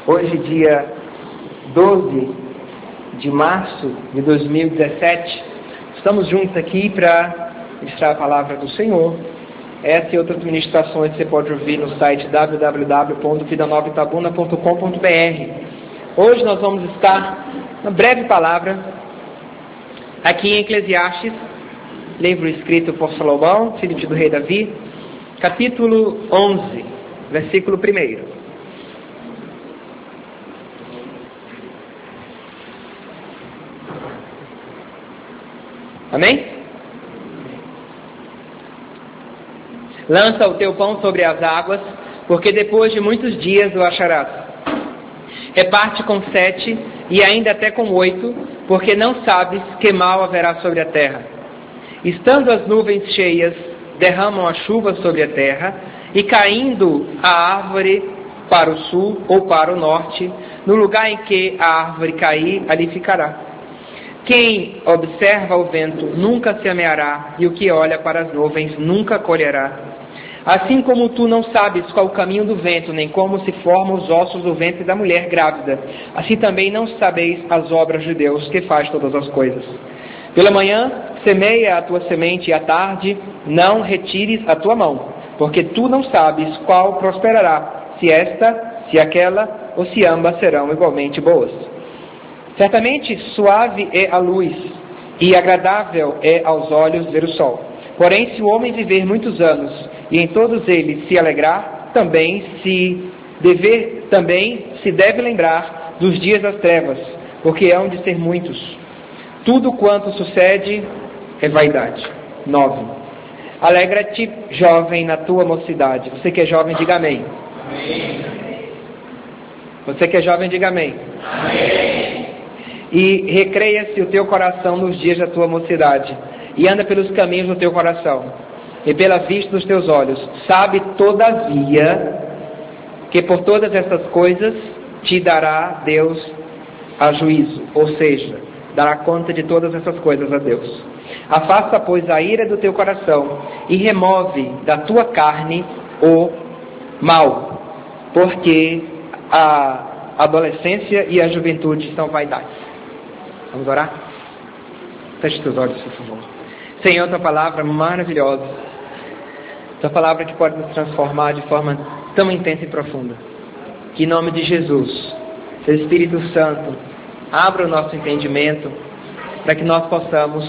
Hoje, dia 12 de março de 2017, estamos juntos aqui para ministrar a palavra do Senhor. Essa e outras ministrações você pode ouvir no site www.vidanovitabuna.com.br. Hoje nós vamos estar uma breve palavra aqui em Eclesiastes, livro escrito por Salomão, filho do rei Davi, capítulo 11, versículo 1. Amém? Lança o teu pão sobre as águas, porque depois de muitos dias o acharás. Reparte com 7 e ainda até com 8, porque não sabes que mal haverá sobre a terra. Estando as nuvens cheias, derramam a chuva sobre a terra, e caindo a árvore para o sul ou para o norte, no lugar em que a árvore cair, ali ficará. Quem observa o vento nunca semeará, e o que olha para as nuvens nunca colherá. Assim como tu não sabes qual o caminho do vento, nem como se formam os ossos do ventre da mulher grávida, assim também não sabeis as obras de Deus, que faz todas as coisas. Pela manhã semeia a tua semente, e à tarde não retires a tua mão, porque tu não sabes qual prosperará, se esta, se aquela, ou se ambas serão igualmente boas. Certamente suave é a luz, e agradável é aos olhos ver o sol. Porém, se o homem viver muitos anos, e em todos eles se alegrar, também se deve lembrar dos dias das trevas, porque hão de ser muitos. Tudo quanto sucede é vaidade. 9. Alegra-te, jovem, na tua mocidade. Você que é jovem, diga amém. Amém. Você que é jovem, diga amém. Amém. E recreia-se o teu coração nos dias da tua mocidade, e anda pelos caminhos do teu coração, e pela vista dos teus olhos. Sabe, todavia, que por todas essas coisas te dará Deus a juízo, ou seja, dará conta de todas essas coisas a Deus. Afasta, pois, a ira do teu coração, e remove da tua carne o mal, porque a adolescência e a juventude são vaidades. Vamos orar? Feche teus olhos, por favor. Senhor, tua palavra maravilhosa, tua palavra que pode nos transformar de forma tão intensa e profunda. Que em nome de Jesus, seu Espírito Santo, abra o nosso entendimento para que nós possamos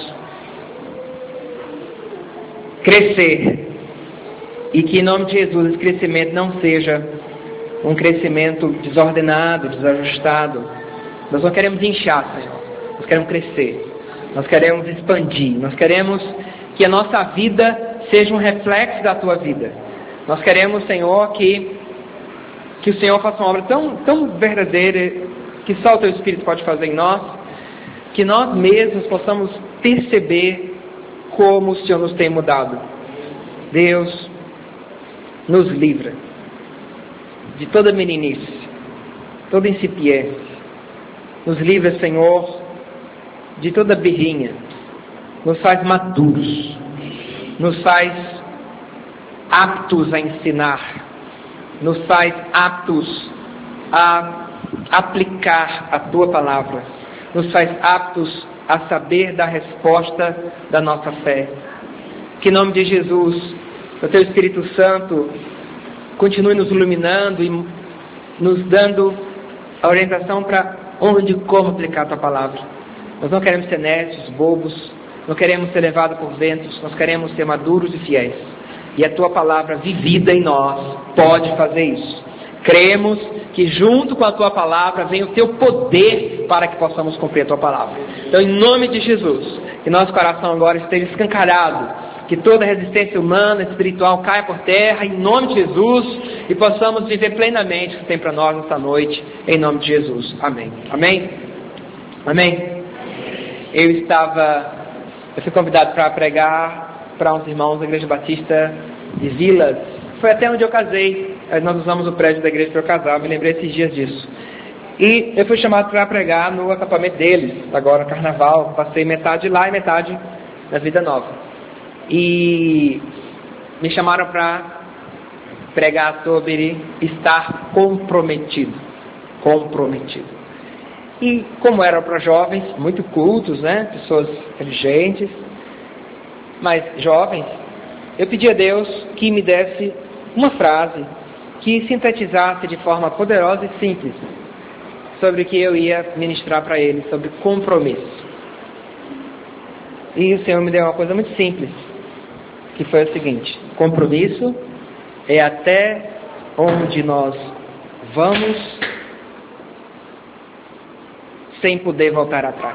crescer, e que em nome de Jesus esse crescimento não seja um crescimento desordenado, desajustado. Nós não queremos inchar, Senhor. Nós queremos crescer. Nós queremos expandir. Nós queremos que a nossa vida seja um reflexo da tua vida. Nós queremos, Senhor, que o Senhor faça uma obra tão verdadeira que só o teu Espírito pode fazer em nós, que nós mesmos possamos perceber como o Senhor nos tem mudado. Deus, nos livra de toda meninice, toda incipiência. Nos livra, Senhor, de toda birrinha. Nos faz maduros. Nos faz aptos a ensinar. Nos faz aptos a aplicar a tua palavra. Nos faz aptos a saber da resposta da nossa fé. Que em nome de Jesus, o teu Espírito Santo continue nos iluminando e nos dando a orientação para onde e como aplicar a tua palavra. Nós não queremos ser nécios, bobos, não queremos ser levados por ventos, nós queremos ser maduros e fiéis. E a tua palavra vivida em nós pode fazer isso. Cremos que junto com a tua palavra vem o teu poder para que possamos cumprir a tua palavra. Então, em nome de Jesus, que nosso coração agora esteja escancarado, que toda resistência humana, espiritual caia por terra, em nome de Jesus, e possamos viver plenamente o que tem para nós nesta noite, em nome de Jesus. Amém. Amém? Amém? Eu fui convidado para pregar para uns irmãos da Igreja Batista de Vilas. Foi até onde eu casei. Nós usamos o prédio da igreja para eu casar, eu me lembrei esses dias disso. E eu fui chamado para pregar no acampamento deles, agora no carnaval. Passei metade lá e metade na Vida Nova. E me chamaram para pregar sobre estar comprometido. comprometido. E como era para jovens, muito cultos, né? Pessoas inteligentes, mas jovens, eu pedi a Deus que me desse uma frase que sintetizasse de forma poderosa e simples sobre o que eu ia ministrar para eles, sobre compromisso. E o Senhor me deu uma coisa muito simples, que foi o seguinte: compromisso é até onde nós vamos sem poder voltar atrás.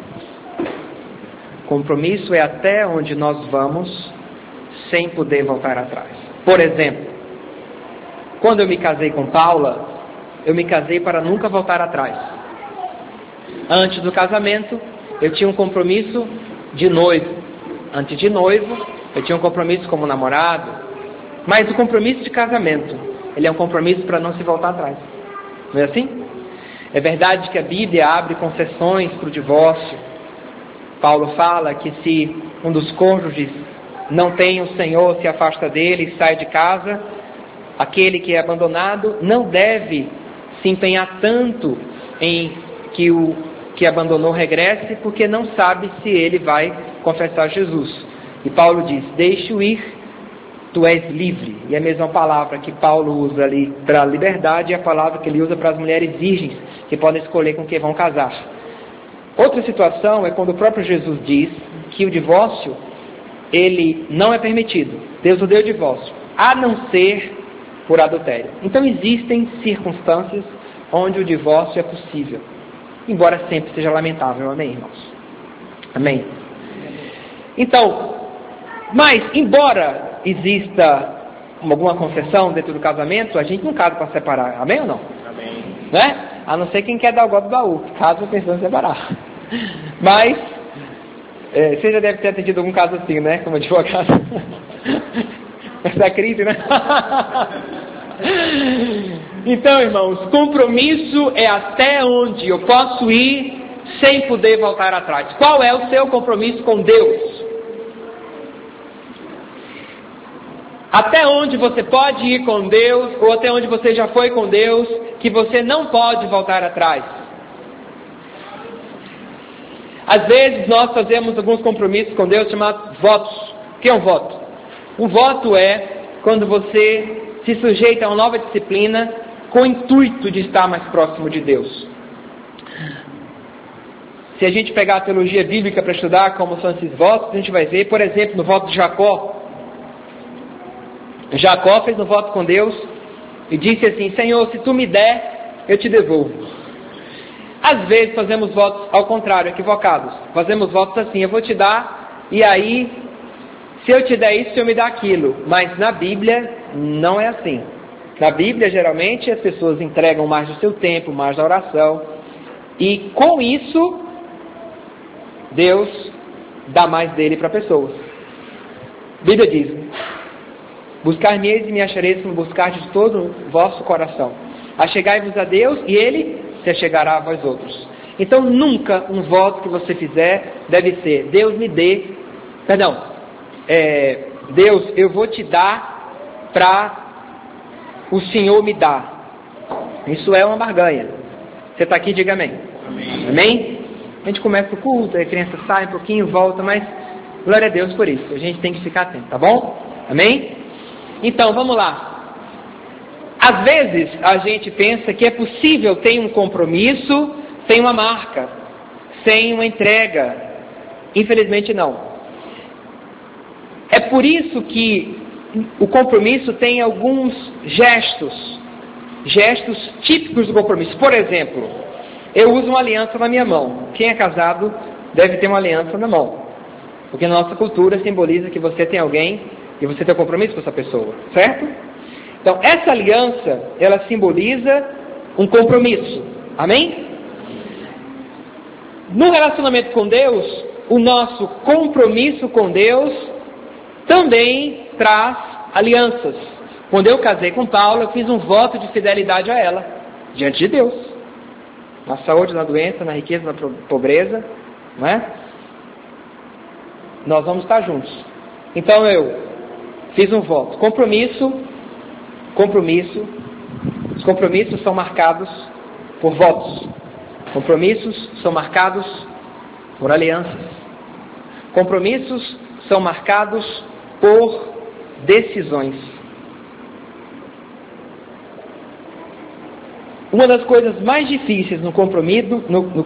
Compromisso é até onde nós vamos sem poder voltar atrás. Por exemplo, quando eu me casei com Paula, eu me casei para nunca voltar atrás. Antes do casamento, eu tinha um compromisso de noivo. Antes de noivo, eu tinha um compromisso como namorado. Mas o compromisso de casamento, ele é um compromisso para não se voltar atrás. Não é assim? É verdade que a Bíblia abre concessões para o divórcio. Paulo fala que se um dos cônjuges não tem o Senhor, se afasta dele e sai de casa, aquele que é abandonado não deve se empenhar tanto em que o que abandonou regresse, porque não sabe se ele vai confessar Jesus. E Paulo diz: deixe-o ir, tu és livre. E a mesma palavra que Paulo usa ali para a liberdade é a palavra que ele usa para as mulheres virgens, que podem escolher com quem vão casar. Outra situação é quando o próprio Jesus diz que o divórcio, ele não é permitido. Deus odeia o divórcio, a não ser por adultério. Então existem circunstâncias onde o divórcio é possível, embora sempre seja lamentável. Amém, irmãos? Amém? Então, mas embora exista alguma concessão dentro do casamento, a gente não casa para separar. Amém ou não? Amém. Né? A não ser quem quer dar o golpe do baú, caso pensando em separar. Mas você já deve ter atendido algum caso assim, né? Como advogado. Essa crise, né? Então, irmãos, compromisso é até onde eu posso ir sem poder voltar atrás. Qual é o seu compromisso com Deus? Até onde você pode ir com Deus, ou até onde você já foi com Deus, que você não pode voltar atrás. Às vezes nós fazemos alguns compromissos com Deus chamados votos. O que é um voto? Um voto é quando você se sujeita a uma nova disciplina com o intuito de estar mais próximo de Deus. Se a gente pegar a teologia bíblica para estudar como são esses votos, a gente vai ver, por exemplo, no voto de Jacó. Jacó fez um voto com Deus e disse assim: Senhor, se tu me der, eu te devolvo. Às vezes fazemos votos ao contrário, equivocados. Fazemos votos assim: eu vou te dar, e aí, se eu te der isso, o Senhor me dá aquilo. Mas na Bíblia não é assim. Na Bíblia, geralmente, as pessoas entregam mais do seu tempo, mais da oração, e com isso, Deus dá mais dele para a pessoa. A Bíblia diz: buscar-me-eis e me achareis se me buscardes de todo o vosso coração. Achegai-vos a Deus e Ele se achegará a vós outros. Então nunca um voto que você fizer deve ser: Deus me dê, Deus, eu vou te dar para o Senhor me dar. Isso é uma barganha. Você está aqui, diga amém. Amém. Amém? A gente começa o culto, a criança sai um pouquinho, volta, mas glória a Deus por isso. A gente tem que ficar atento, tá bom? Amém? Então, vamos lá. Às vezes, a gente pensa que é possível ter um compromisso sem uma marca, sem uma entrega. Infelizmente, não. É por isso que o compromisso tem alguns gestos típicos do compromisso. Por exemplo, eu uso uma aliança na minha mão. Quem é casado deve ter uma aliança na mão, porque na nossa cultura simboliza que você tem alguém e você tem um compromisso com essa pessoa, certo? Então, essa aliança, ela simboliza um compromisso. Amém? No relacionamento com Deus, o nosso compromisso com Deus também traz alianças. Quando eu casei com Paula, eu fiz um voto de fidelidade a ela, diante de Deus. Na saúde, na doença, na riqueza, na pobreza, não é? Nós vamos estar juntos. Então eu fiz um voto. Compromisso. Os compromissos são marcados por votos. Compromissos são marcados por alianças. Compromissos são marcados por decisões. Uma das coisas mais difíceis no compromisso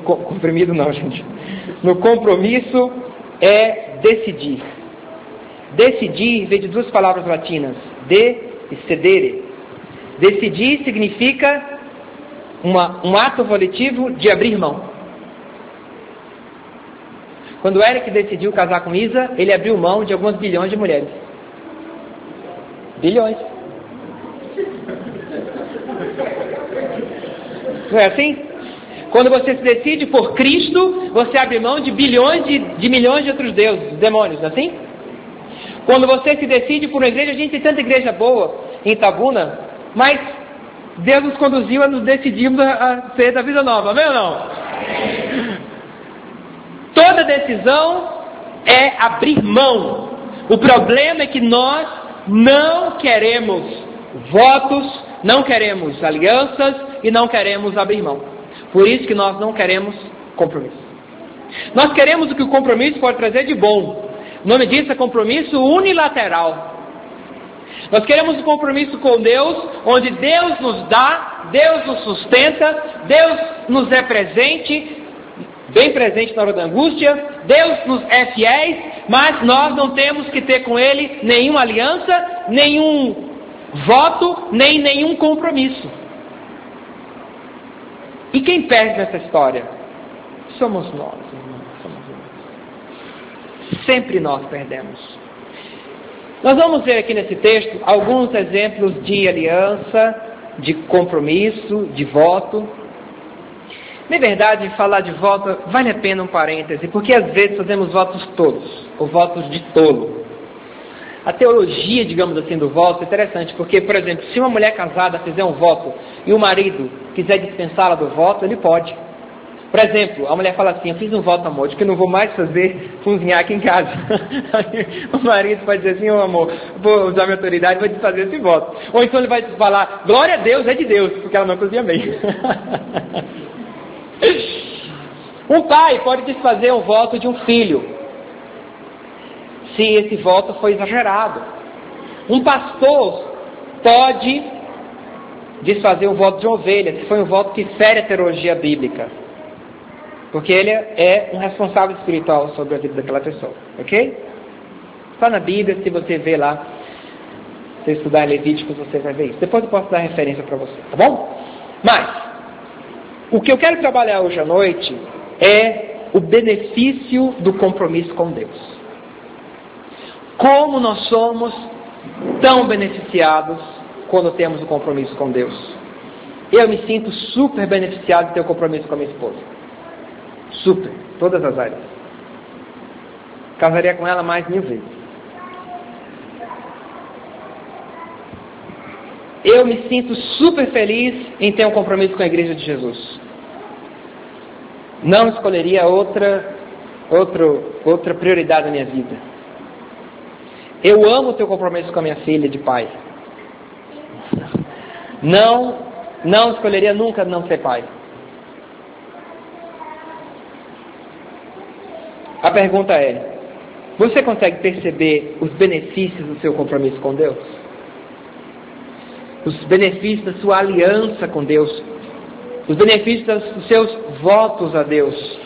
é decidir. Decidir vem de duas palavras latinas, de e cedere. Decidir significa um ato volitivo de abrir mão. Quando Eric decidiu casar com Isa, ele abriu mão de algumas bilhões de mulheres. Bilhões. Não é assim? Quando você se decide por Cristo, você abre mão de bilhões de milhões de outros deuses, demônios, não é assim? Quando você se decide por uma igreja, a gente tem tanta igreja boa em Itabuna, mas Deus nos conduziu a nos decidirmos a ser da Vida Nova, amém ou não? Toda decisão é abrir mão. O problema é que nós não queremos votos, não queremos alianças e não queremos abrir mão. Por isso que nós não queremos compromisso. Nós queremos o que o compromisso pode trazer de bom. O nome disso é compromisso unilateral. Nós queremos um compromisso com Deus, onde Deus nos dá, Deus nos sustenta, Deus nos é presente, bem presente na hora da angústia, Deus nos é fiéis, mas nós não temos que ter com Ele nenhuma aliança, nenhum voto, nem nenhum compromisso. E quem perde nessa história? Somos nós, irmãos. Somos nós. Sempre nós perdemos. Nós vamos ver aqui nesse texto alguns exemplos de aliança, de compromisso, de voto. Na verdade, falar de voto vale a pena um parêntese, porque às vezes fazemos votos tolos, ou votos de tolo. A teologia, digamos assim, do voto é interessante, porque, por exemplo, se uma mulher casada fizer um voto e o marido quiser dispensá-la do voto, ele pode. Por exemplo, a mulher fala assim: eu fiz um voto, amor, de que não vou mais fazer cozinhar aqui em casa. O marido pode dizer assim: ô amor, vou usar minha autoridade, vou desfazer esse voto. Ou então ele vai falar: glória a Deus, é de Deus, porque ela não cozinha bem. Um pai pode desfazer um voto de um filho, se esse voto foi exagerado. Um pastor pode desfazer o voto de uma ovelha, se foi um voto que fere a teologia bíblica, porque ele é um responsável espiritual sobre a vida daquela pessoa, ok? Está na Bíblia, se você ver lá, se estudar em Levíticos, você vai ver isso. Depois eu posso dar referência para você, tá bom? Mas, o que eu quero trabalhar hoje à noite é o benefício do compromisso com Deus. Como nós somos tão beneficiados quando temos o compromisso com Deus. Eu me sinto super beneficiado de ter o compromisso com a minha esposa. Super, todas as áreas. Casaria com ela mais 1000 vezes. Eu me sinto super feliz em ter um compromisso com a Igreja de Jesus. Não escolheria outra prioridade na minha vida. Eu amo o teu compromisso com a minha filha de pai. Não escolheria nunca não ser pai. A pergunta é: você consegue perceber os benefícios do seu compromisso com Deus? Os benefícios da sua aliança com Deus? Os benefícios dos seus votos a Deus?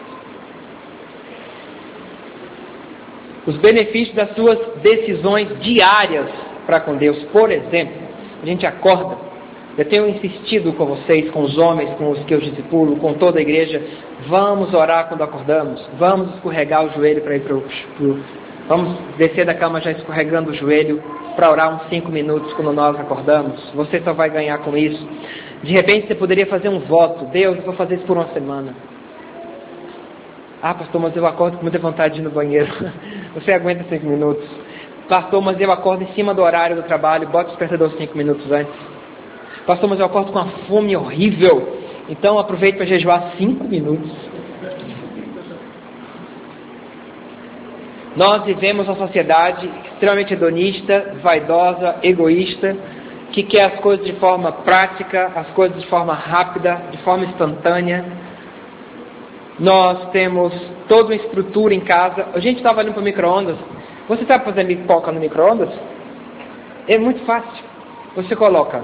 Os benefícios das suas decisões diárias para com Deus? Por exemplo, a gente acorda. Eu tenho insistido com vocês, com os homens, com os que eu discipulo, com toda a igreja: vamos orar quando acordamos, vamos escorregar o joelho para ir vamos descer da cama já escorregando o joelho para orar uns 5 minutos quando nós acordamos. Você só vai ganhar com isso. De repente você poderia fazer um voto: Deus, eu vou fazer isso por uma semana. Ah, pastor, mas eu acordo com muita vontade de ir no banheiro. Você aguenta 5 minutos. Pastor, mas eu acordo em cima do horário do trabalho, bota o despertador 5 minutos antes. Pastor, mas eu acordo com uma fome horrível, então aproveite para jejuar 5 minutos. Nós vivemos uma sociedade extremamente hedonista, vaidosa, egoísta, que quer as coisas de forma prática, as coisas de forma rápida, de forma instantânea. Nós temos toda uma estrutura em casa. A gente estava olhando para o micro-ondas. Você sabe fazer pipoca no micro-ondas? É muito fácil. Você coloca...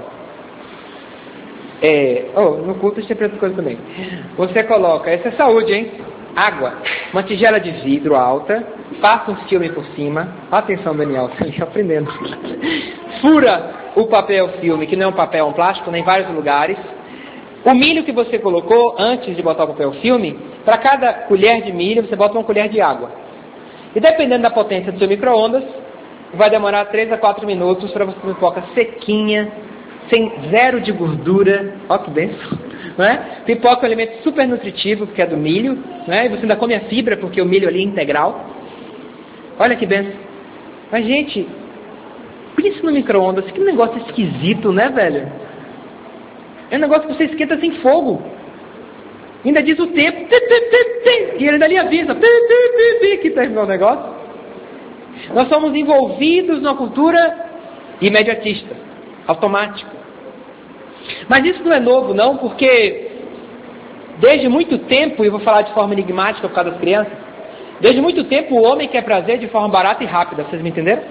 no culto a gente aprende coisa também. Você coloca... Essa é saúde, hein? Água. Uma tigela de vidro alta. Passa um filme por cima. Atenção, Daniel. Você está aprendendo. Fura o papel filme, que não é um papel, é um plástico, né, em vários lugares. O milho que você colocou antes de botar o papel filme, para cada colher de milho você bota uma colher de água. E dependendo da potência do seu micro-ondas, vai demorar 3 a 4 minutos para você ter pipoca sequinha, sem zero de gordura. Ó que benção, não é? Pipoca é um alimento super nutritivo, porque é do milho, não é? E você ainda come a fibra, porque o milho ali é integral. Olha que benção. Mas, gente, pense no micro-ondas, que negócio esquisito, né, velho? É um negócio que você esquenta sem fogo. Ainda diz o tempo. E ele dali avisa. Que terminou o negócio. Nós somos envolvidos numa cultura imediatista, automática. Mas isso não é novo, não, porque desde muito tempo, e eu vou falar de forma enigmática por causa das crianças, desde muito tempo o homem quer prazer de forma barata e rápida. Vocês me entenderam?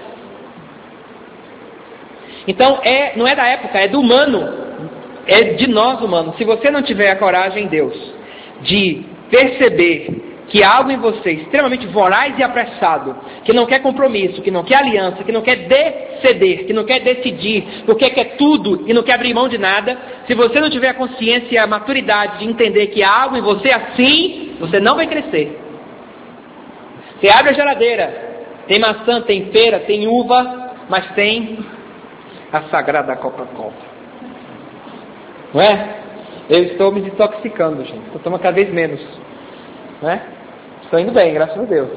Então, não é da época, é do humano. É de nós humanos. Se você não tiver a coragem em Deus de perceber que há algo em você extremamente voraz e apressado, que não quer compromisso, que não quer aliança, que não quer ceder, que não quer decidir, porque quer tudo e não quer abrir mão de nada, se você não tiver a consciência e a maturidade de entender que há algo em você assim, você não vai crescer. Você abre a geladeira, tem maçã, tem pera, tem uva, mas tem a sagrada Coca-Cola. Não é? Eu estou me desintoxicando, gente. Estou tomando cada vez menos. Não é? Estou indo bem, graças a Deus.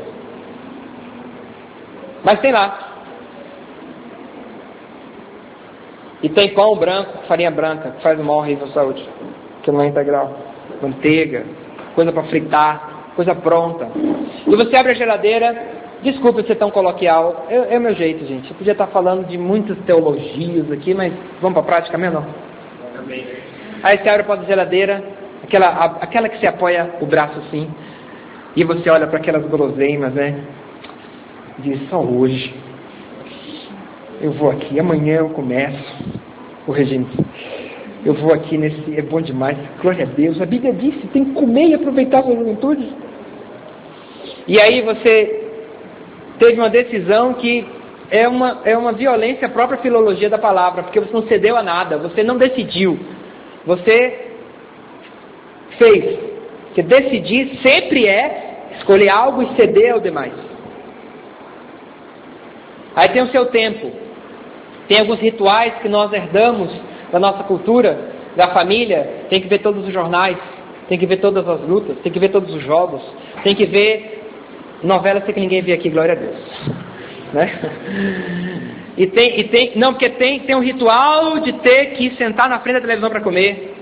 Mas tem lá. E tem pão branco, farinha branca, que faz um mal horrível à saúde. Que não é integral. Manteiga, coisa para fritar, coisa pronta. E você abre a geladeira. Desculpe ser tão coloquial. É o meu jeito, gente. Eu podia estar falando de muitas teologias aqui, mas vamos para a prática mesmo, não? Aí você abre a porta da geladeira, aquela que se apoia o braço assim, e você olha para aquelas guloseimas, né? Diz, só hoje. Eu vou aqui, amanhã eu começo o regime. Eu vou aqui nesse, é bom demais, glória a Deus. A Bíblia disse, tem que comer e aproveitar a sua juventude. E aí você teve uma decisão que é uma violência à própria filologia da palavra, porque você não cedeu a nada, você não decidiu, você fez. Porque decidir sempre é escolher algo e ceder ao demais. Aí tem o seu tempo, tem alguns rituais que nós herdamos da nossa cultura, da família, tem que ver todos os jornais, tem que ver todas as lutas, tem que ver todos os jogos, tem que ver novelas que ninguém vê aqui, glória a Deus. Né? Porque tem um ritual de ter que sentar na frente da televisão para comer.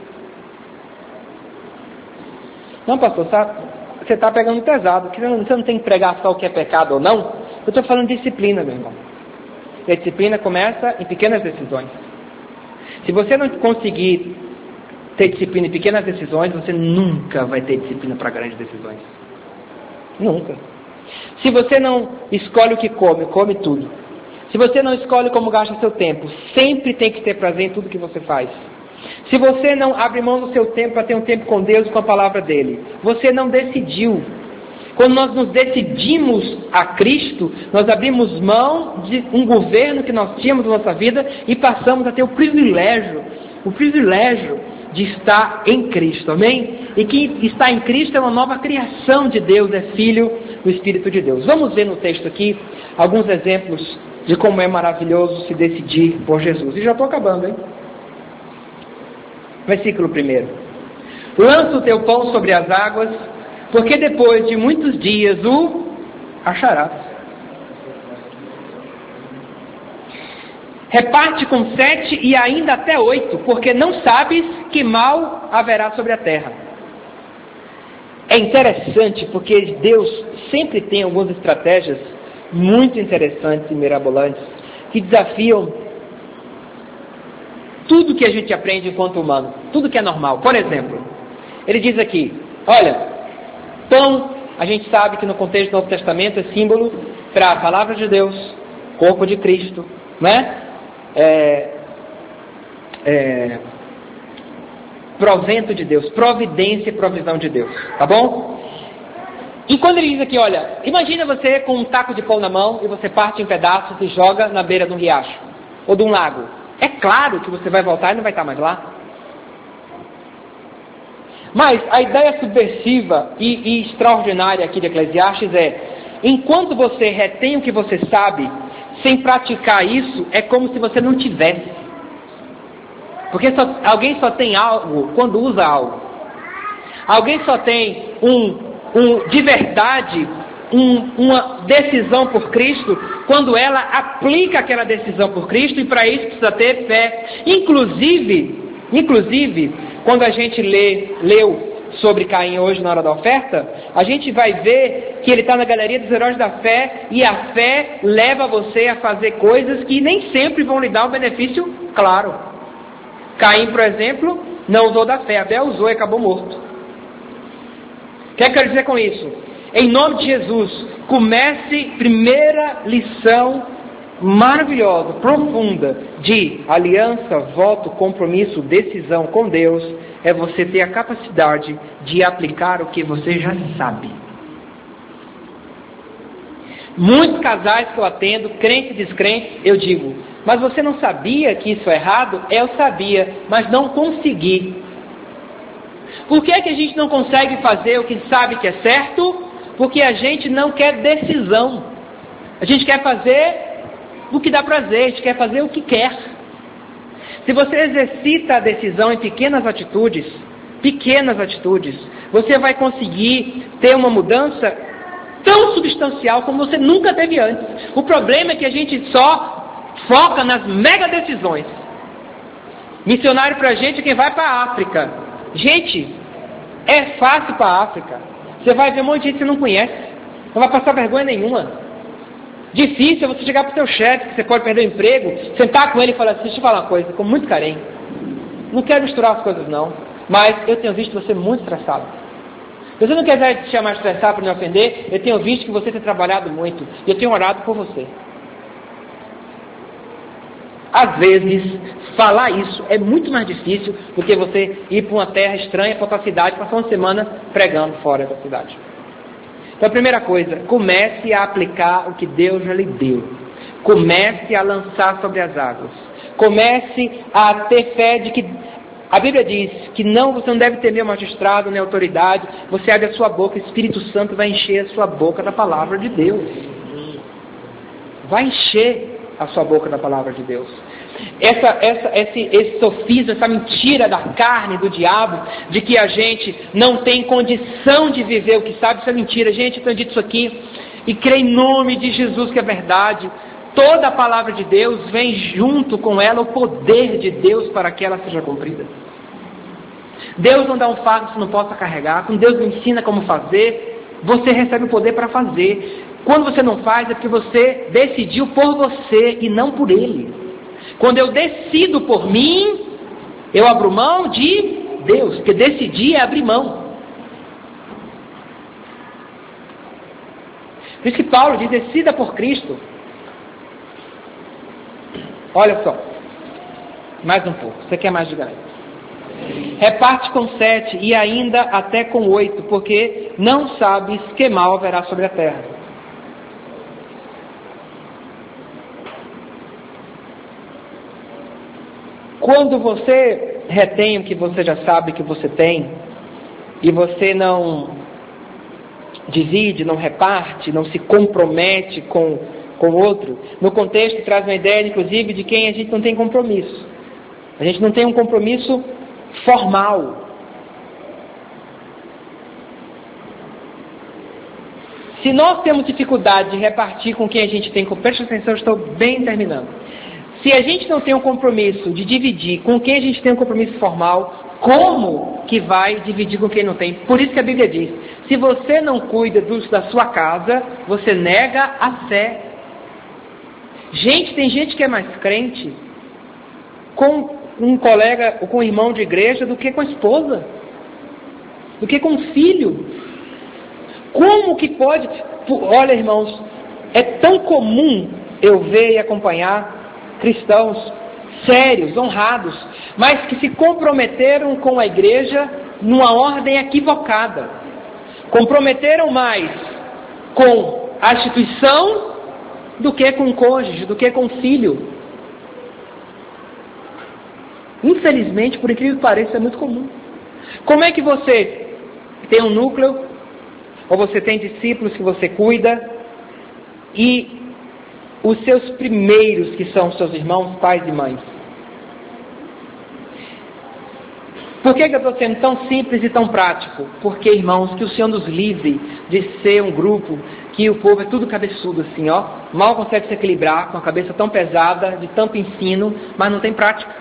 Não, pastor, você está pegando pesado, que você não tem que pregar só o que é pecado ou não. Eu estou falando de disciplina, meu irmão. E a disciplina começa em pequenas decisões. Se você não conseguir ter disciplina em pequenas decisões, você nunca vai ter disciplina para grandes decisões. Nunca. Se você não escolhe o que come, come tudo. Se você não escolhe como gasta seu tempo, sempre tem que ter prazer em tudo que você faz. Se você não abre mão do seu tempo para ter um tempo com Deus e com a palavra dele, você não decidiu. Quando nós nos decidimos a Cristo, nós abrimos mão de um governo que nós tínhamos na nossa vida e passamos a ter o privilégio de estar em Cristo, amém? E que está em Cristo é uma nova criação de Deus, é filho do Espírito de Deus. Vamos ver no texto aqui alguns exemplos de como é maravilhoso se decidir por Jesus. E já estou acabando, hein? Versículo 1. Lança o teu pão sobre as águas, porque depois de muitos dias o acharás. Reparte com 7 e ainda até 8, porque não sabes que mal haverá sobre a terra. É interessante porque Deus sempre tem algumas estratégias muito interessantes e mirabolantes que desafiam tudo que a gente aprende enquanto humano, tudo que é normal. Por exemplo, ele diz aqui, olha, pão, a gente sabe que no contexto do Novo Testamento é símbolo para a palavra de Deus, corpo de Cristo, né? Provento de Deus, providência e provisão de Deus, tá bom? E quando ele diz aqui, olha, imagina você com um taco de pão na mão e você parte em pedaços e joga na beira de um riacho ou de um lago. É claro que você vai voltar e não vai estar mais lá. Mas a ideia subversiva e extraordinária aqui de Eclesiastes é, enquanto você retém o que você sabe, sem praticar isso, é como se você não tivesse. Porque alguém só tem algo quando usa algo. Alguém só tem de verdade uma decisão por Cristo quando ela aplica aquela decisão por Cristo, e para isso precisa ter fé. Inclusive, quando a gente leu sobre Caim hoje na hora da oferta, a gente vai ver que ele está na galeria dos heróis da fé, e a fé leva você a fazer coisas que nem sempre vão lhe dar um benefício claro. Caim, por exemplo, não usou da fé, Abel usou e acabou morto. O que eu quero dizer com isso? Em nome de Jesus, comece, primeira lição maravilhosa, profunda, de aliança, voto, compromisso, decisão com Deus, é você ter a capacidade de aplicar o que você já sabe. Muitos casais que eu atendo, crentes e descrentes, eu digo, mas você não sabia que isso é errado? Eu sabia, mas não consegui. Por que é que a gente não consegue fazer o que sabe que é certo? Porque a gente não quer decisão. A gente quer fazer o que dá prazer, a gente quer fazer o que quer. Se você exercita a decisão em pequenas atitudes, você vai conseguir ter uma mudança tão substancial como você nunca teve antes. O problema é que a gente só foca nas mega decisões. Missionário pra gente é quem vai para a África. Gente, é fácil para a África. Você vai ver um monte de gente que você não conhece. Não vai passar vergonha nenhuma. Difícil é você chegar para o seu chefe, que você pode perder o emprego, sentar com ele e falar assim, deixa eu falar uma coisa, com muito carinho. Não quero misturar as coisas não, mas eu tenho visto você muito estressado. Se você não quiser te chamar de estressado para me ofender, eu tenho visto que você tem trabalhado muito, e eu tenho orado por você. Às vezes, falar isso é muito mais difícil do que você ir para uma terra estranha, para outra cidade, passar uma semana pregando fora da cidade. Então, a primeira coisa, comece a aplicar o que Deus já lhe deu. Comece a lançar sobre as águas. Comece a ter fé de que a Bíblia diz que você não deve temer o magistrado nem a autoridade. Você abre a sua boca, o Espírito Santo vai encher a sua boca da palavra de Deus. Vai encher a sua boca da palavra de Deus. Esse sofismo, essa mentira da carne, do diabo, de que a gente não tem condição de viver o que sabe, isso é mentira. Gente, eu tenho dito isso aqui, e creio em nome de Jesus que é verdade. Toda a palavra de Deus vem junto com ela o poder de Deus para que ela seja cumprida. Deus não dá um fardo que você não possa carregar. Quando Deus me ensina como fazer, você recebe o poder para fazer. Quando você não faz, é porque você decidiu por você e não por Ele. Quando eu decido por mim, eu abro mão de Deus, porque decidir é abrir mão. Por isso que Paulo diz, decida por Cristo. Olha só, mais um pouco, você quer mais de garantia? Reparte com 7 e ainda até com 8, porque não sabes que mal haverá sobre a terra. Quando você retém o que você já sabe que você tem, e você não divide, não reparte, não se compromete com o outro, no contexto traz uma ideia, inclusive, de quem a gente não tem compromisso. A gente não tem um compromisso formal. Se nós temos dificuldade de repartir com quem a gente tem, preste atenção, eu estou bem terminando. Se a gente não tem um compromisso de dividir com quem a gente tem um compromisso formal, como que vai dividir com quem não tem? Por isso que a Bíblia diz, se você não cuida da sua casa, você nega a fé. Gente, tem gente que é mais crente um colega ou com um irmão de igreja do que com a esposa, do que com o filho. Como que pode? Olha, irmãos, é tão comum eu ver e acompanhar cristãos sérios, honrados, mas que se comprometeram com a igreja numa ordem equivocada. Comprometeram mais com a instituição do que com o cônjuge, do que com o filho. Infelizmente, por incrível que pareça, é muito comum. Como é que você tem um núcleo, ou você tem discípulos que você cuida, e os seus primeiros, que são seus irmãos, pais e mães? Por que eu estou sendo tão simples e tão prático? Porque, irmãos, que o Senhor nos livre de ser um grupo que o povo é tudo cabeçudo assim, ó, mal consegue se equilibrar, com a cabeça tão pesada, de tanto ensino, mas não tem prática.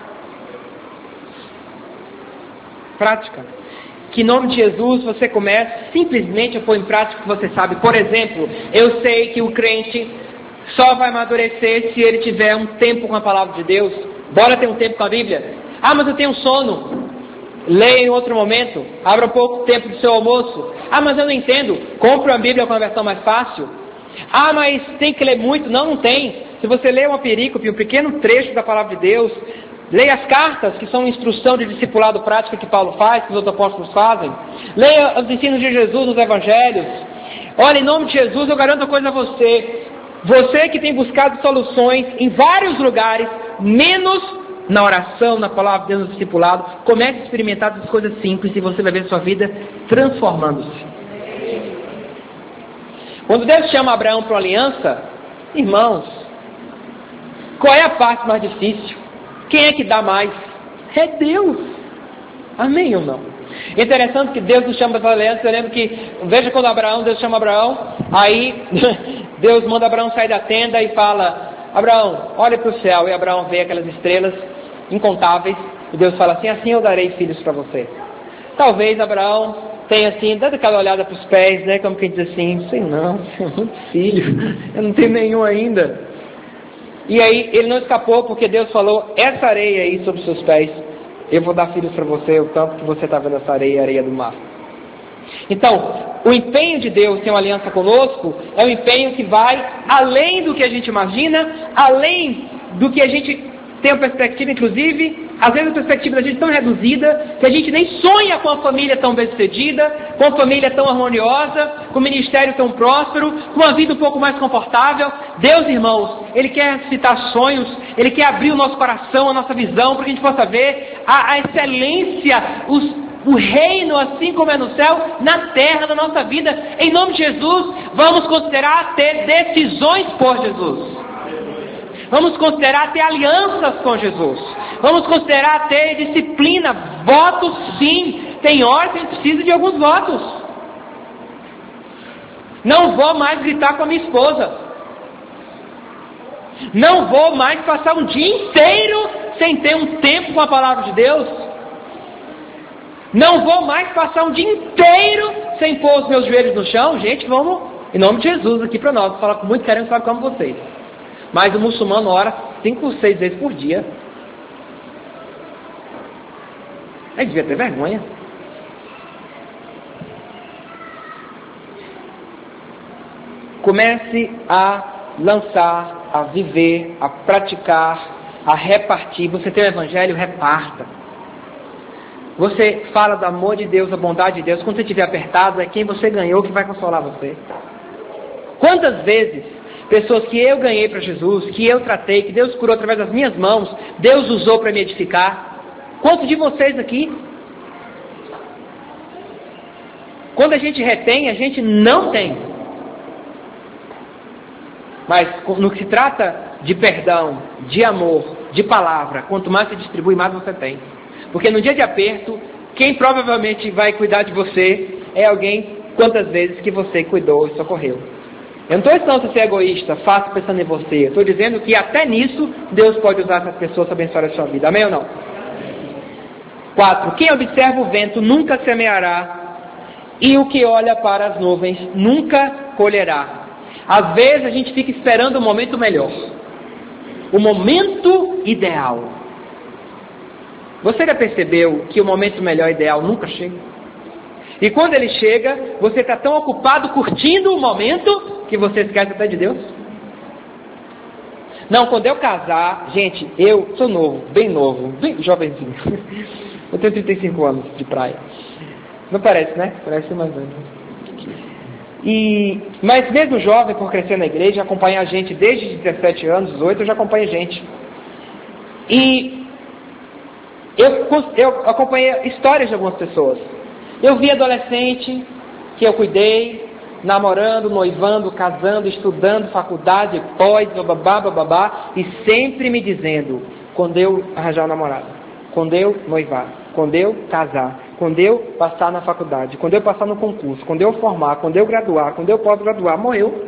Prática. Que em nome de Jesus você comece simplesmente a pôr em prática o que você sabe. Por exemplo, eu sei que o crente só vai amadurecer se ele tiver um tempo com a palavra de Deus. Bora ter um tempo com a Bíblia? Ah, mas eu tenho sono. Leia em outro momento. Abra um pouco tempo do seu almoço. Ah, mas eu não entendo. Compre uma Bíblia com a versão mais fácil. Ah, mas tem que ler muito. Não tem. Se você ler uma perícope, um pequeno trecho da palavra de Deus, leia as cartas, que são instrução de discipulado prática que Paulo faz, que os outros apóstolos fazem. Leia os ensinos de Jesus nos evangelhos. Olha, em nome de Jesus, eu garanto uma coisa a você. Você que tem buscado soluções em vários lugares, menos na oração, na palavra de Deus, no discipulado, comece a experimentar as coisas simples e você vai ver sua vida transformando-se. Quando Deus chama Abraão para uma aliança, irmãos, qual é a parte mais difícil? Quem é que dá mais? É Deus. Amém ou não? Interessante que Deus nos chama para a aliança. Eu lembro que, veja quando Deus chama Abraão, aí Deus manda Abraão sair da tenda e fala: Abraão, olha para o céu. E Abraão vê aquelas estrelas incontáveis, e Deus fala assim: assim eu darei filhos para você. Talvez Abraão tenha assim, dando aquela olhada para os pés, né, como quem diz assim: sei não, é muito filho, eu não tenho nenhum ainda. E aí ele não escapou, porque Deus falou: essa areia aí sobre os seus pés, eu vou dar filhos para você, o tanto que você está vendo essa areia, a areia do mar. Então, o empenho de Deus em uma aliança conosco é um empenho que vai além do que a gente imagina, além do que a gente tem uma perspectiva, inclusive, às vezes a perspectiva da gente é tão reduzida, que a gente nem sonha com uma família tão bem-sucedida, com uma família tão harmoniosa, com um ministério tão próspero, com uma vida um pouco mais confortável. Deus, irmãos, Ele quer citar sonhos, Ele quer abrir o nosso coração, a nossa visão, para que a gente possa ver a excelência, o reino, assim como é no céu, na terra, na nossa vida. Em nome de Jesus, vamos considerar ter decisões por Jesus. Vamos considerar ter alianças com Jesus. Vamos considerar ter disciplina, votos sim. Tem hora que a gente precisa de alguns votos. Não vou mais gritar com a minha esposa. Não vou mais passar um dia inteiro sem ter um tempo com a palavra de Deus. Não vou mais passar um dia inteiro sem pôr os meus joelhos no chão. Gente, vamos, em nome de Jesus, aqui para nós. Vou falar com muito carinho, sabe como vocês. Mas o muçulmano ora 5 ou 6 vezes por dia. Ele devia ter vergonha. Comece a lançar, a viver, a praticar, a repartir. Você tem o evangelho, reparta. Você fala do amor de Deus, da bondade de Deus. Quando você estiver apertado, é quem você ganhou que vai consolar você. Quantas vezes pessoas que eu ganhei para Jesus, que eu tratei, que Deus curou através das minhas mãos, Deus usou para me edificar. Quantos de vocês aqui? Quando a gente retém, a gente não tem. Mas no que se trata de perdão, de amor, de palavra, quanto mais você distribui, mais você tem. Porque no dia de aperto, quem provavelmente vai cuidar de você é alguém, quantas vezes que você cuidou e socorreu. Eu não estou ensinando a ser egoísta, fácil pensando em você. Eu estou dizendo que até nisso, Deus pode usar essas pessoas para abençoar a sua vida. Amém ou não? 4. Quem observa o vento nunca semeará, e o que olha para as nuvens nunca colherá. Às vezes a gente fica esperando o momento melhor, o momento ideal. Você já percebeu que o momento melhor ideal nunca chega? E quando ele chega, você está tão ocupado curtindo o momento que você esquece até de Deus? Não, quando eu casar, gente, eu sou novo, bem jovenzinho. Eu tenho 35 anos de praia. Não parece, né? Parece mais velho. Mas mesmo jovem, por crescer na igreja, acompanha a gente desde 17 anos, 18, eu já acompanho a gente. E eu acompanhei histórias de algumas pessoas. Eu vi adolescente que eu cuidei, namorando, noivando, casando, estudando, faculdade, pós, babá, e sempre me dizendo, quando eu arranjar um namorado, quando eu noivar, quando eu casar, quando eu passar na faculdade, quando eu passar no concurso, quando eu formar, quando eu graduar, quando eu pós-graduar, morreu.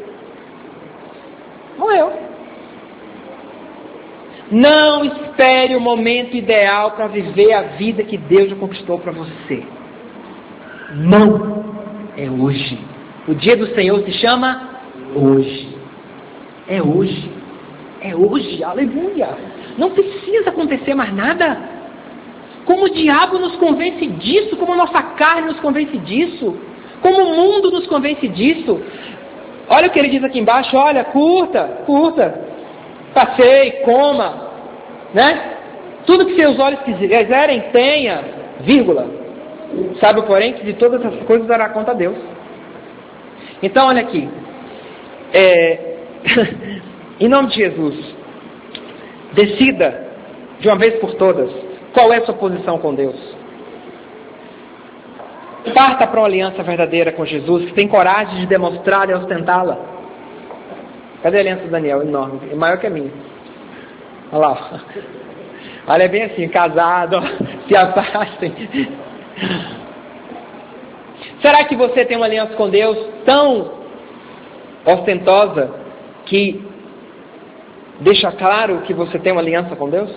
Não espere o momento ideal para viver a vida que Deus já conquistou para você. Não, é hoje. O dia do Senhor se chama hoje. É hoje. É hoje, aleluia. Não precisa acontecer mais nada. Como o diabo nos convence disso, como a nossa carne nos convence disso, como o mundo nos convence disso. Olha o que ele diz aqui embaixo, olha, curta, passeie, coma, né? Tudo que seus olhos quiserem, tenha, vírgula. Sabe, porém, que de todas essas coisas dará conta a Deus. Então, olha aqui. Em nome de Jesus, decida, de uma vez por todas, qual é a sua posição com Deus. Parta para uma aliança verdadeira com Jesus, que tem coragem de demonstrar e ostentá-la. Cadê a aliança do Daniel? Enorme, é maior que a minha. Olha lá. Olha, é bem assim, casado, se afastem. Será que você tem uma aliança com Deus tão ostentosa que deixa claro que você tem uma aliança com Deus?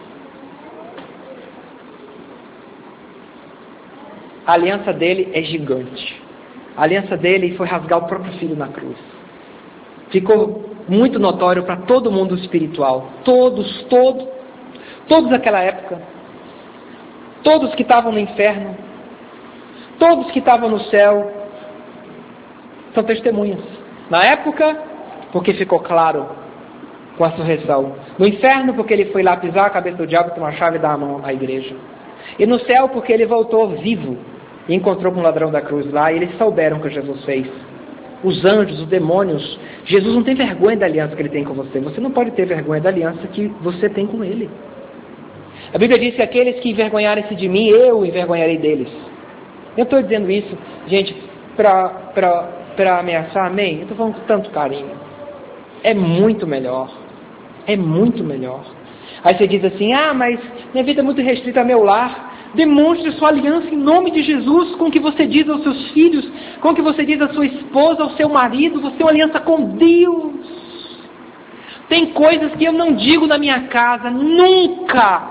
A aliança dele é gigante. A aliança dele foi rasgar o próprio filho na cruz. Ficou muito notório para todo mundo espiritual. Todos daquela época. Todos que estavam no inferno. Todos que estavam no céu. São testemunhas. Na época, porque ficou claro com a ressurreição. No inferno, porque ele foi lá pisar a cabeça do diabo com uma chave e dar a mão à igreja. E no céu, porque ele voltou vivo e encontrou com o ladrão da cruz lá, e eles souberam o que Jesus fez. Os anjos, os demônios. Jesus não tem vergonha da aliança que ele tem com você. Você não pode ter vergonha da aliança que você tem com ele. A Bíblia diz que aqueles que envergonharem-se de mim, eu envergonharei deles. Eu estou dizendo isso, gente, para ameaçar, amém? Eu estou falando com tanto carinho. É muito melhor. É muito melhor. Aí você diz assim, mas minha vida é muito restrita ao meu lar. Demonstre sua aliança em nome de Jesus com o que você diz aos seus filhos, com o que você diz à sua esposa, ao seu marido. Você tem uma aliança com Deus. Tem coisas que eu não digo na minha casa, nunca.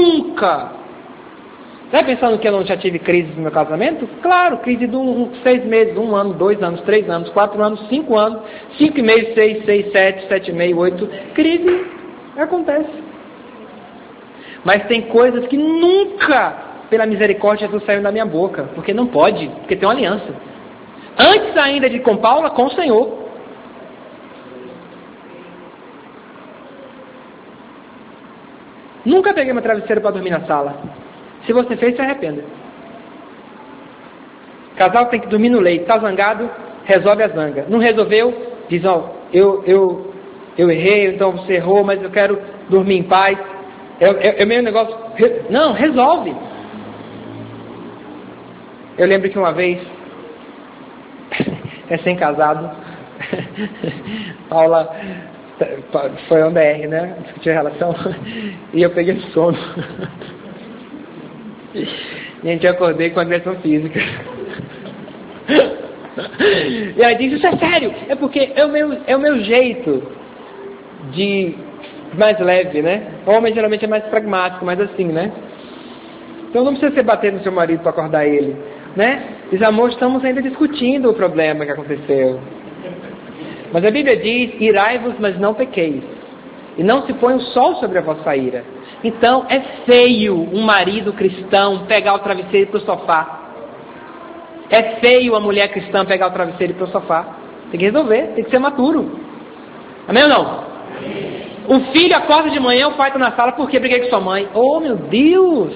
Está pensando que eu já tive crise no meu casamento? Claro, crise de 6 meses, 1 ano, 2 anos, 3 anos, 4 anos, 5 anos, 5 e meio, 6, 7 e meio, 8. Crise acontece. Mas tem coisas que nunca, pela misericórdia, Jesus saiu da minha boca. Porque não pode, porque tem uma aliança. Antes ainda de com Paula, com o Senhor. Nunca peguei meu travesseiro para dormir na sala. Se você fez, se arrependa. Casal tem que dormir no leito. Está zangado, resolve a zanga. Não resolveu, diz, eu errei, então você errou, mas eu quero dormir em paz. É meio negócio... Não, resolve. Eu lembro que uma vez, recém-casado, Paula foi um DR, né? Discutir a relação. E eu peguei sono. E a gente acordei com agressão física. E ela disse, isso é sério. É porque é o meu jeito de... mais leve, né? O homem geralmente é mais pragmático, mais assim, né? Então não precisa você bater no seu marido para acordar ele, né? Diz, amor, estamos ainda discutindo o problema que aconteceu. Mas a Bíblia diz, irai-vos, mas não pequeis. e não se põe o sol sobre a vossa ira. Então é feio um marido cristão pegar o travesseiro e ir para o sofá. É feio a mulher cristã pegar o travesseiro e ir para o sofá. Tem que resolver, tem que ser maturo. Amém ou não? O filho acorda de manhã, o pai está na sala, por que briguei com sua mãe? Oh meu Deus!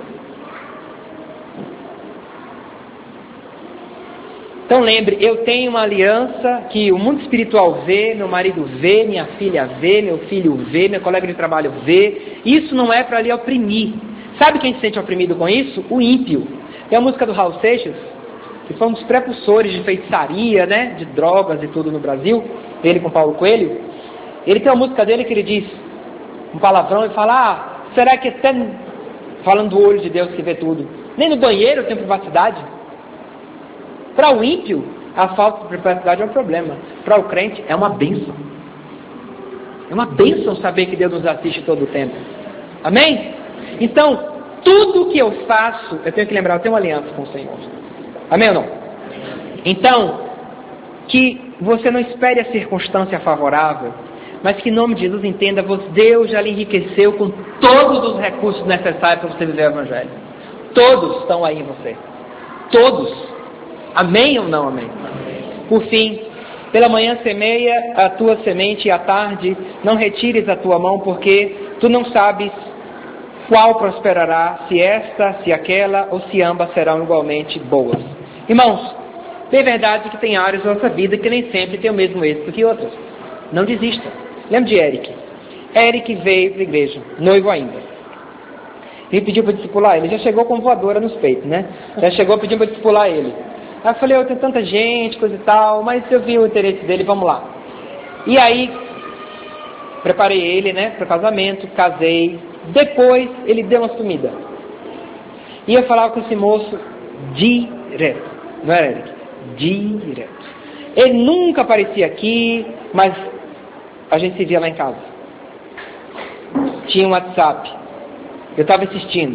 Então lembre, eu tenho uma aliança que o mundo espiritual vê, meu marido vê, minha filha vê, meu filho vê, meu colega de trabalho vê. Isso não é para lhe oprimir. Sabe quem se sente oprimido com isso? O ímpio. Tem a música do Raul Seixas, que foi um dos precursores de feitiçaria, né, de drogas e tudo no Brasil, ele com Paulo Coelho. Ele tem uma música dele que ele diz um palavrão e fala, será que até, falando do olho de Deus que vê tudo, nem no banheiro tem privacidade? Para o ímpio, a falta de privacidade é um problema. Para o crente, é uma bênção. É uma bênção saber que Deus nos assiste todo o tempo. Amém? Então, tudo que eu faço, eu tenho que lembrar, eu tenho uma aliança com o Senhor. Amém ou não? Então, que você não espere a circunstância favorável, mas que em nome de Jesus entenda, Deus já lhe enriqueceu com todos os recursos necessários para você viver o Evangelho. Todos estão aí em você. Todos. Amém ou não amém? Por fim, pela manhã semeia a tua semente e à tarde não retires a tua mão, porque tu não sabes qual prosperará, se esta, se aquela, ou se ambas serão igualmente boas. Irmãos, é verdade que tem áreas da nossa vida que nem sempre tem o mesmo êxito que outras. Não desista. Lembra de Eric? Eric veio para a igreja, noivo ainda. Ele pediu para discipular ele. Já chegou com voadora nos peitos, né? Já chegou pedindo para discipular ele. Aí eu falei, eu tenho tanta gente, coisa e tal, mas eu vi o interesse dele, vamos lá. E aí, preparei ele, né, para o casamento, casei. Depois, ele deu uma sumida. E eu falava com esse moço direto. Não era Eric? Direto. Ele nunca aparecia aqui, mas a gente se via lá em casa. Tinha um WhatsApp. Eu estava insistindo.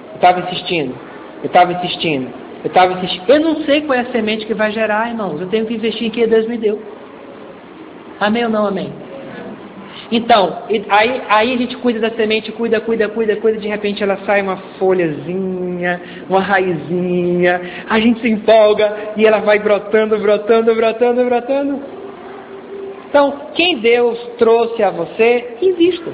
Eu não sei qual é a semente que vai gerar, irmãos. Eu tenho que investir em que Deus me deu. Amém ou não amém? Então, aí a gente cuida da semente, cuida, de repente ela sai uma folhazinha, uma raizinha, a gente se empolga e ela vai brotando. Então, quem Deus trouxe a você, invista.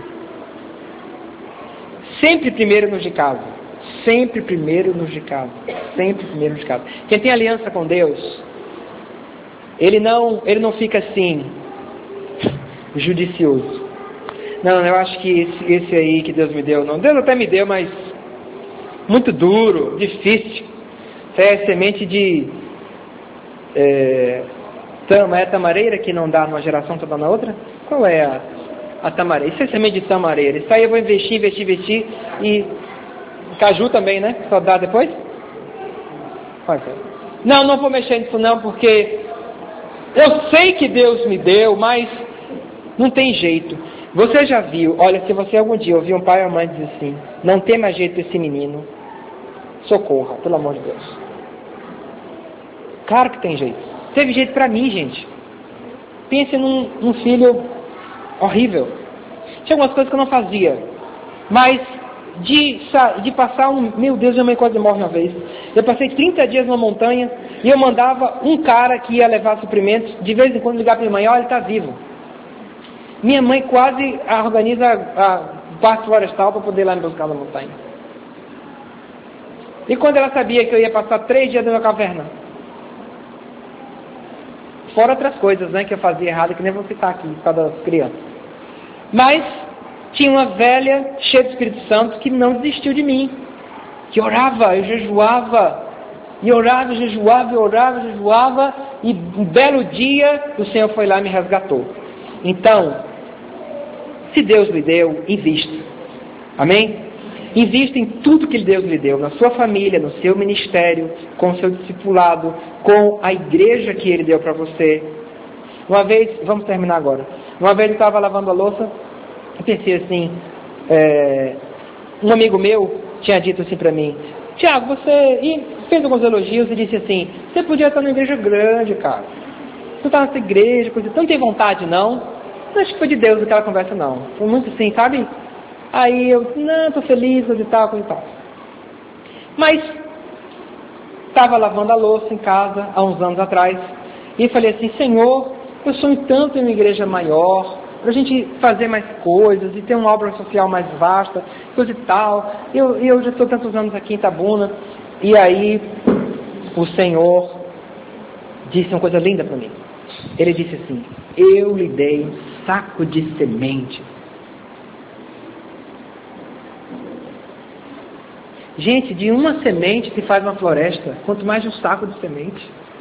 Sempre primeiro nos de casa. Sempre primeiro nos de casa. Quem tem aliança com Deus, ele não fica assim, judicioso. Não, eu acho que esse aí que Deus me deu, não. Deus até me deu, mas muito duro, difícil. Isso é semente de tamareira que não dá numa geração, está dando na outra? Qual é a tamareira? Isso é semente de tamareira. Isso aí eu vou investir e caju também, né? Só dá depois? Não vou mexer nisso não, porque eu sei que Deus me deu, mas não tem jeito. Você já viu, olha, se você algum dia ouvir um pai ou mãe dizer assim, não tem mais jeito esse menino, socorra, pelo amor de Deus. Claro que tem jeito. Teve jeito pra mim, gente. Pense num filho horrível. Tinha algumas coisas que eu não fazia, mas de passar meu Deus, minha mãe quase morre uma vez. Eu passei 30 dias numa montanha e eu mandava um cara que ia levar suprimentos, de vez em quando ligar para minha mãe, olha, ele está vivo. Minha mãe quase organiza a parte florestal para poder ir lá me buscar na montanha. E quando ela sabia que eu ia passar 3 dias dentro da caverna, fora outras coisas, né, que eu fazia errado, que nem vou citar aqui, por causa das crianças. Mas tinha uma velha, cheia do Espírito Santo, que não desistiu de mim. Que orava, eu jejuava. E orava, jejuava. E um belo dia, o Senhor foi lá e me resgatou. Então, se Deus lhe deu, invista. Amém? Invista em tudo que Deus lhe deu. Na sua família, no seu ministério, com o seu discipulado, com a igreja que Ele deu para você. Uma vez, vamos terminar agora. Uma vez eu estava lavando a louça. Eu pensei assim, um amigo meu tinha dito assim para mim, Tiago, você fez alguns elogios e disse assim, você podia estar numa igreja grande, cara. Você está nessa igreja, coisa, não tem vontade não? acho que foi de Deus aquela conversa, não. Foi muito assim, sabe? Aí eu, não, estou feliz, coisa e tal, coisa e tal. Mas estava lavando a louça em casa, há uns anos atrás, e falei assim, Senhor, eu sonho tanto em uma igreja maior, para a gente fazer mais coisas, e ter uma obra social mais vasta, coisa e tal. Eu já estou tantos anos aqui em Itabuna, e aí o Senhor disse uma coisa linda para mim. Ele disse assim, eu lhe dei um saco de semente. Gente, de uma semente se faz uma floresta, quanto mais de um saco de semente.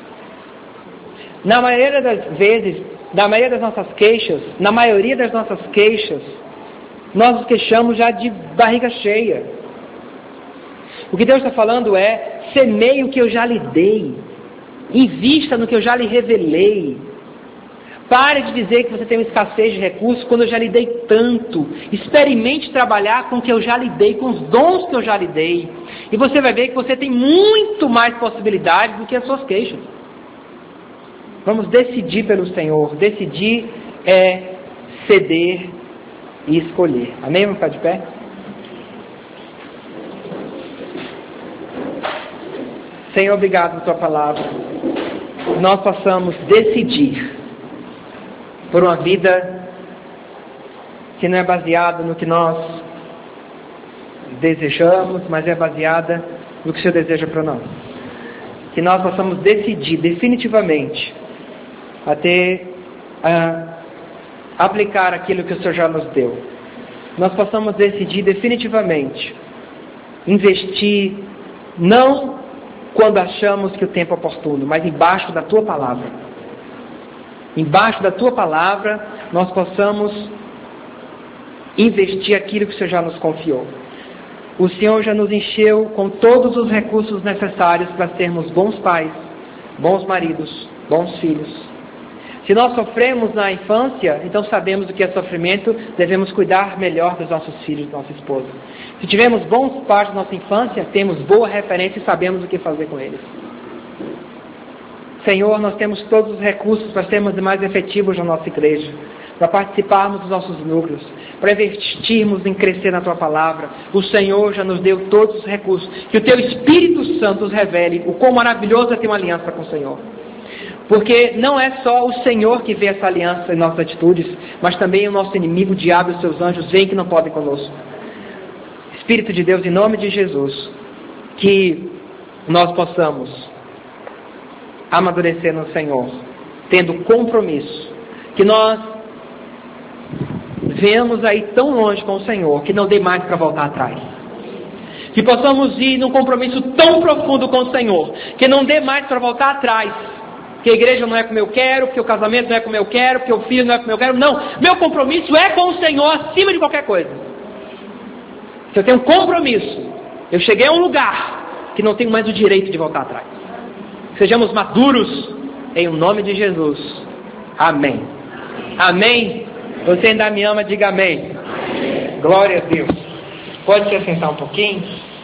Na maioria das vezes, na maioria das nossas queixas, nós nos queixamos já de barriga cheia. O que Deus está falando é, semeie o que eu já lhe dei, invista no que eu já lhe revelei. Pare de dizer que você tem uma escassez de recursos quando eu já lhe dei tanto. Experimente trabalhar com o que eu já lhe dei, com os dons que eu já lhe dei. E você vai ver que você tem muito mais possibilidades do que as suas queixas. Vamos decidir pelo Senhor. Decidir é ceder e escolher. Amém? Vamos ficar de pé? Senhor, obrigado pela tua palavra. Nós possamos decidir por uma vida que não é baseada no que nós desejamos, mas é baseada no que o Senhor deseja para nós. Que nós possamos decidir definitivamente a aplicar aquilo que o Senhor já nos deu. Nós possamos decidir definitivamente investir não quando achamos que o tempo é oportuno, mas embaixo da tua palavra. Embaixo da tua palavra, nós possamos investir aquilo que o Senhor já nos confiou. O Senhor já nos encheu com todos os recursos necessários para sermos bons pais, bons maridos, bons filhos. Se nós sofremos na infância, então sabemos o que é sofrimento, devemos cuidar melhor dos nossos filhos, da nossa esposa. Se tivermos bons pais na nossa infância, temos boa referência e sabemos o que fazer com eles. Senhor, nós temos todos os recursos para sermos mais efetivos na nossa igreja, para participarmos dos nossos núcleos, para investirmos em crescer na Tua palavra. O Senhor já nos deu todos os recursos. Que o Teu Espírito Santo nos revele o quão maravilhoso é ter uma aliança com o Senhor. Porque não é só o Senhor que vê essa aliança em nossas atitudes, mas também o nosso inimigo, o diabo e os seus anjos veem que não podem conosco. Espírito de Deus, em nome de Jesus, que nós possamos amadurecer no Senhor, tendo compromisso, que nós venhamos aí tão longe com o Senhor, que não dê mais para voltar atrás. Que possamos ir num compromisso tão profundo com o Senhor, que não dê mais para voltar atrás. Que a igreja não é como eu quero, que o casamento não é como eu quero, que o filho não é como eu quero. Não, meu compromisso é com o Senhor acima de qualquer coisa. Se eu tenho um compromisso, eu cheguei a um lugar que não tenho mais o direito de voltar atrás. Sejamos maduros em nome de Jesus. Amém. Amém. Você ainda me ama, diga amém. Glória a Deus. Pode se assentar um pouquinho.